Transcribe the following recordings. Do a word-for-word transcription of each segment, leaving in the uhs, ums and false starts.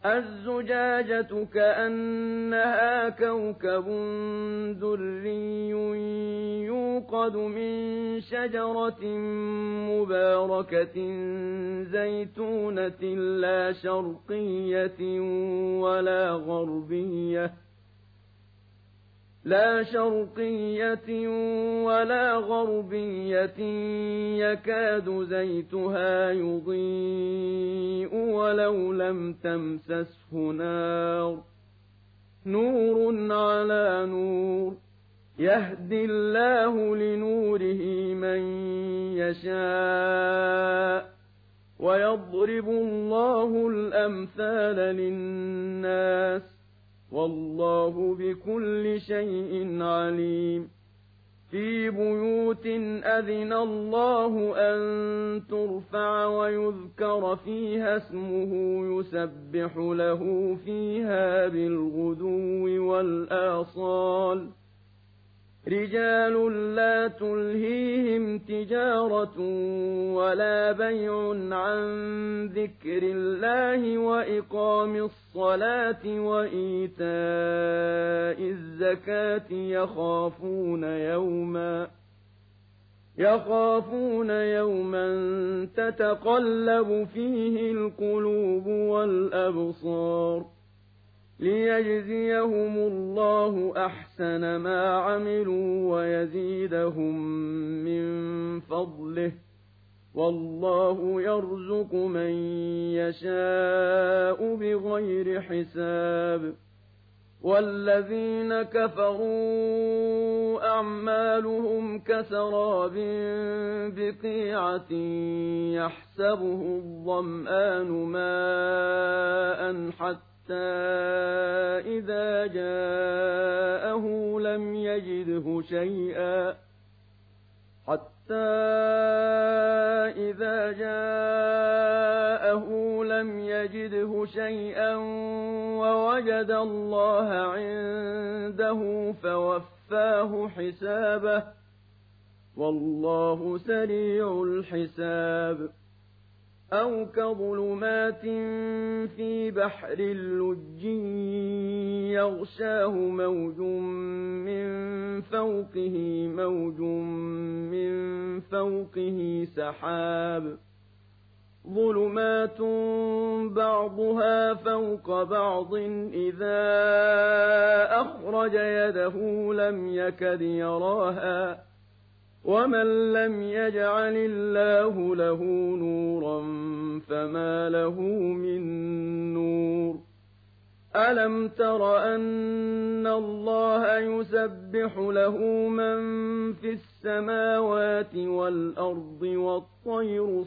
الزجاجة كأنها كوكب دري يوقد من شجرة مباركة زيتونة لا شرقية ولا غربية لا شرقية ولا غربية يكاد زيتها يضيء ولو لم تمسسه نار نور على نور يهدي الله لنوره من يشاء ويضرب الله الأمثال للناس والله بكل شيء عليم في بيوت أذن الله أن ترفع ويذكر فيها اسمه يسبح له فيها بالغدو والآصال رجال لا تلهيهم تجارة ولا بيع عن ذكر الله وإقام الصلاة وإيتاء الزكاة يخافون يوما يخافون يوما تتقلب فيه القلوب والأبصار ليجزيهم الله أحسن ما عملوا ويزيدهم من فضله والله يرزق من يشاء بغير حساب والذين كفروا أعمالهم كسراب بقيعة يحسبه الظمآن ماء حتى إذا جاءه لم يجده شيئا حتى إذا جاءه لم يجده شيئا ووجد الله عنده فوفاه حسابه والله سريع الحساب أو كظلمات في بحر اللج يغشاه موج من فوقه موج من فوقه سحاب ظلمات بعضها فوق بعض إذا أخرج يده لم يكد يراها ومن لم يجعل الله له نورا فما له من نور ألم تر أن الله يسبح له من في السماوات والأرض والطير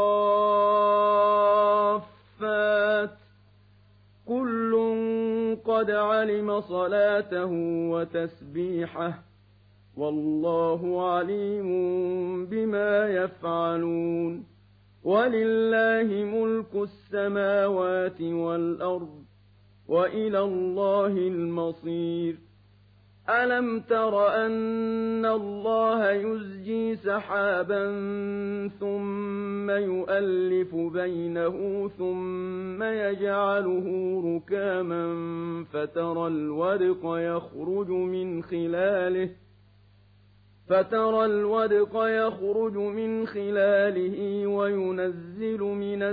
صافات كل قد علم صلاته وتسبيحه والله عليم بما يفعلون ولله ملك السماوات والأرض وإلى الله المصير ألم تر أن الله يزجي سحابا ثم يؤلف بينه ثم يجعله ركاما فترى الودق يخرج من خلاله فترى الودق يخرج من خلاله وينزل من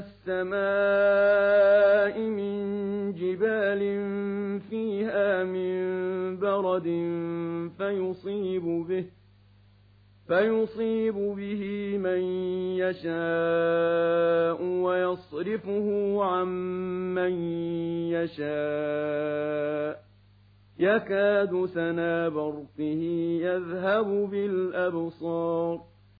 السماء من جبال فيها من برد فيصيب به فيصيب به من يشاء ويصرفه عن من يشاء يكاد سنا برقه يذهب بالأبصار